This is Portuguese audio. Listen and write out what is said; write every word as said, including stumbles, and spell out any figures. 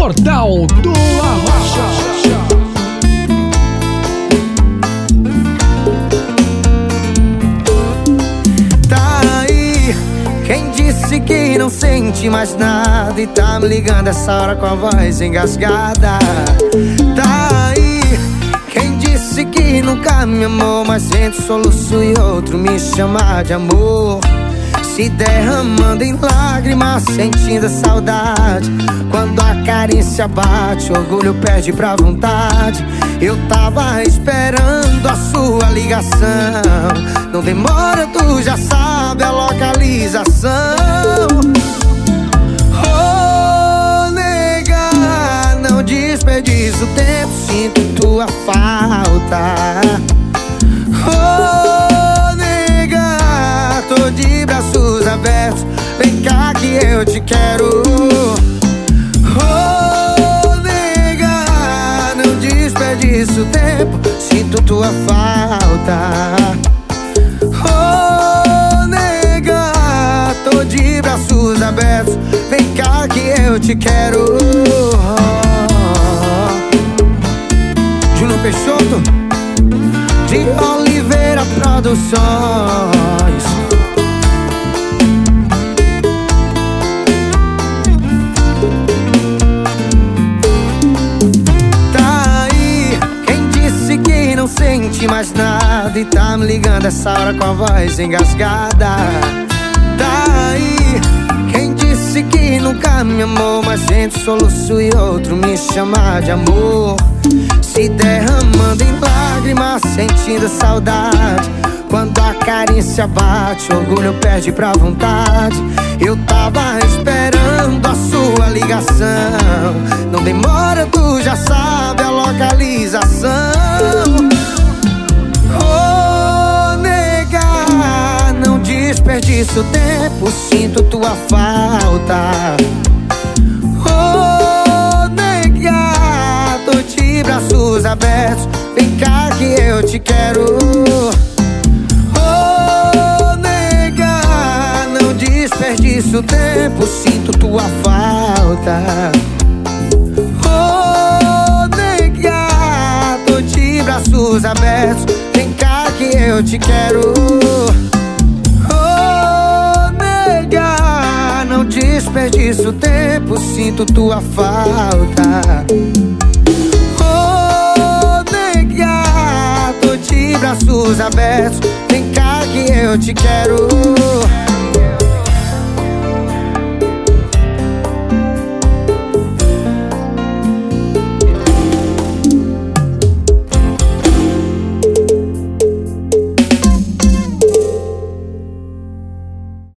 Portal do Arrocha. Tá aí quem disse que não sente mais nada e tá me ligando essa hora com a voz engasgada. Tá aí quem disse que nunca me amou, mas sente soluço e outro me chama de amor, se derramando em lágrimas, sentindo a saudade. Quando a carícia bate, o orgulho perde pra vontade. Eu tava esperando a sua ligação. Não demora, tu já sabe a localização. Oh, nega, não desperdiça o tempo, sinto tua falta. Oh, nega, tô de braços abertos, vem cá que eu te quero. Oh, nega, não desperdiça o tempo, sinto tua falta. Oh, nega, tô de braços abertos, vem cá que eu te quero. Júnior Peixoto, de Oliveira Produções. Tá aí quem disse que não sente mais nada e tá me ligando essa hora com a voz engasgada. Tá aí quem disse que nunca me amou, mas sente soluço e outro me chama de amor, se derramando em lágrimas, sentindo a saudade. Quando a carícia bate, o orgulho perde pra vontade. Eu tava esperando a sua ligação. Não demora, tu já sabe a localização. Oh, nega, não desperdiça o tempo, sinto tua falta. Oh, nega, tô de braços abertos, vem cá que eu te quero. Oh, nega, não desperdiça o tempo, sinto tua falta. Oh, nega, tô de braços abertos, vem cá que eu te quero. Oh, nega, não desperdiça o tempo, sinto tua falta. Oh, nega, tô de braços abertos, vem cá que eu te quero.